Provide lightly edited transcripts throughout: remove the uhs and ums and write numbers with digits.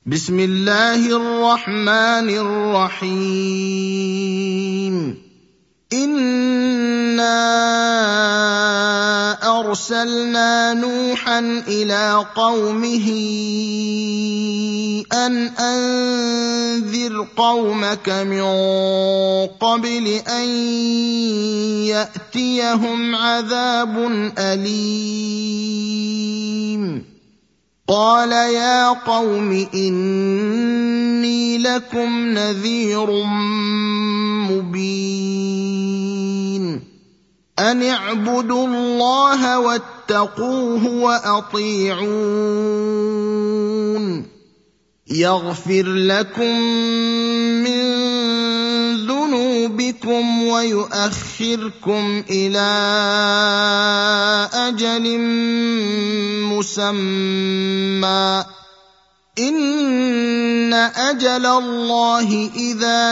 بسم الله الرحمن الرحيم. إنا أرسلنا نوحا إلى قومه أن أنذر قومك من قبل أن يأتيهم عذاب أليم. قال يا قوم إني لكم نذير مبين أن اعبدوا الله واتقوه وأطيعون يغفر لكم من ذنوبكم ويؤخركم إلى أجل مسمى إن أجل الله إذا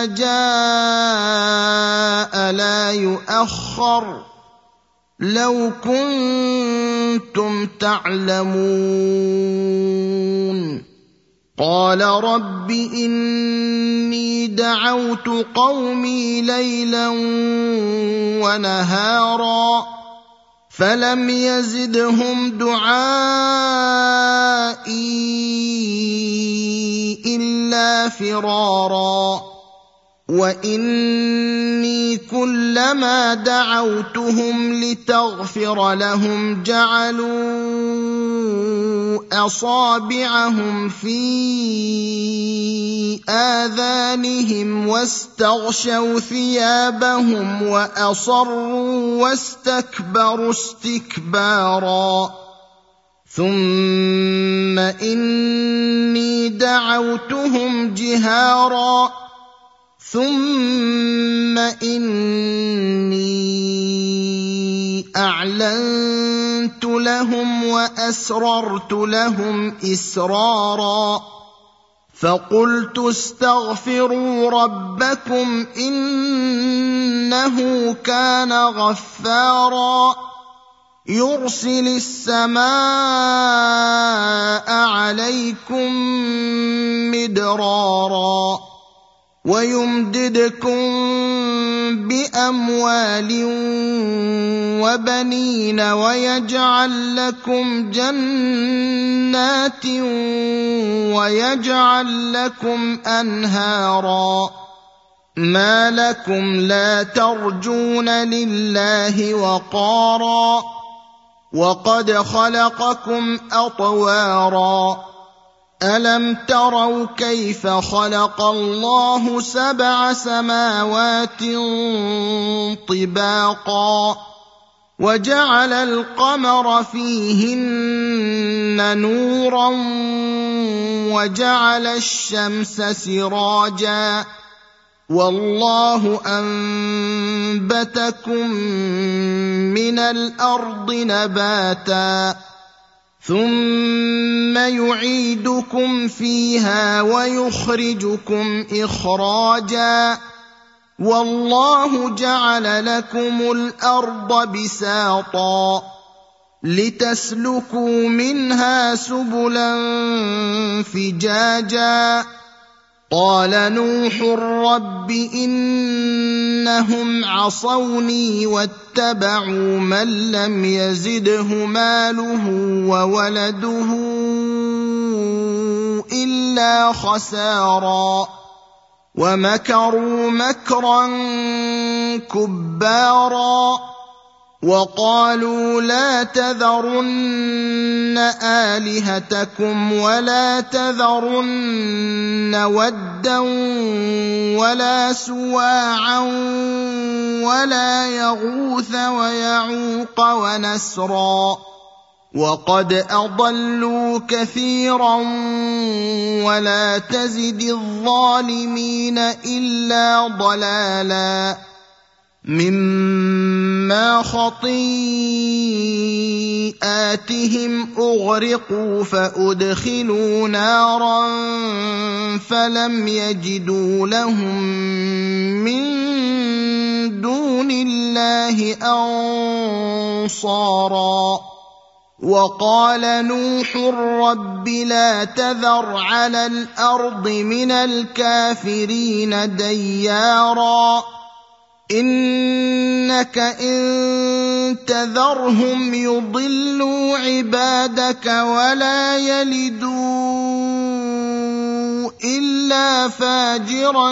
جاء لا يؤخر لو كنتم تعلمون. قال رب إني دعوت قومي ليلا ونهارا فلم يزدهم دعائي إلا فرارا وإني كلما دعوتهم لتغفر لهم جعلوا أصابعهم في آذانهم واستغشوا ثيابهم وأصروا واستكبروا استكبارا ثم إني دعوتهم جهارا ثم إني أعلنت لهم وأسررت لهم إسرارا فقلت استغفروا ربكم إنه كان غفارا يرسل السماء عليكم مدرارا ويمددكم بأموال وبنين ويجعل لكم جنات ويجعل لكم أنهارا ما لكم لا ترجون لله وقارا وقد خلقكم أطوارا ألم تروا كيف خلق الله 7 سماوات طباقا وجعل القمر فيهن نورا وجعل الشمس سراجا والله أنبتكم من الأرض نباتا ثم يعيدكم فيها ويخرجكم إخراجا والله جعل لكم الأرض بساطا لتسلكوا منها سبلا فجاجا قال نوح رب إنهم عصوني واتبعوا من لم يزده ماله وولده إلا خسارا ومكروا مكرا كبارا وقالوا لا تذرن آلهتكم ولا تذرن ودا ولا سواعا ولا يغوث ويعوق ونسرا وقد أضلوا كثيرا ولا تزد الظالمين إلا ضلالا مما خطيئاتهم أغرقوا فأدخلوا نارا فلم يجدوا لهم من دون الله أنصارا وقال نوح رب لا تذر على الأرض من الكافرين ديارا إنك إن تذرهم يضلوا عبادك ولا يلدوا إلا فاجرا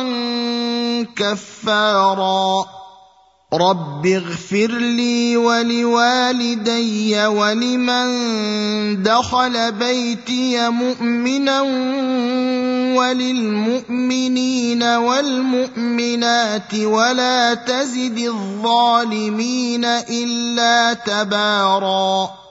كفارا رب اغفر لي ولوالدي ولمن دخل بيتي مؤمنا وللمؤمنين والمؤمنات ولا تزد الظالمين إلا تباراً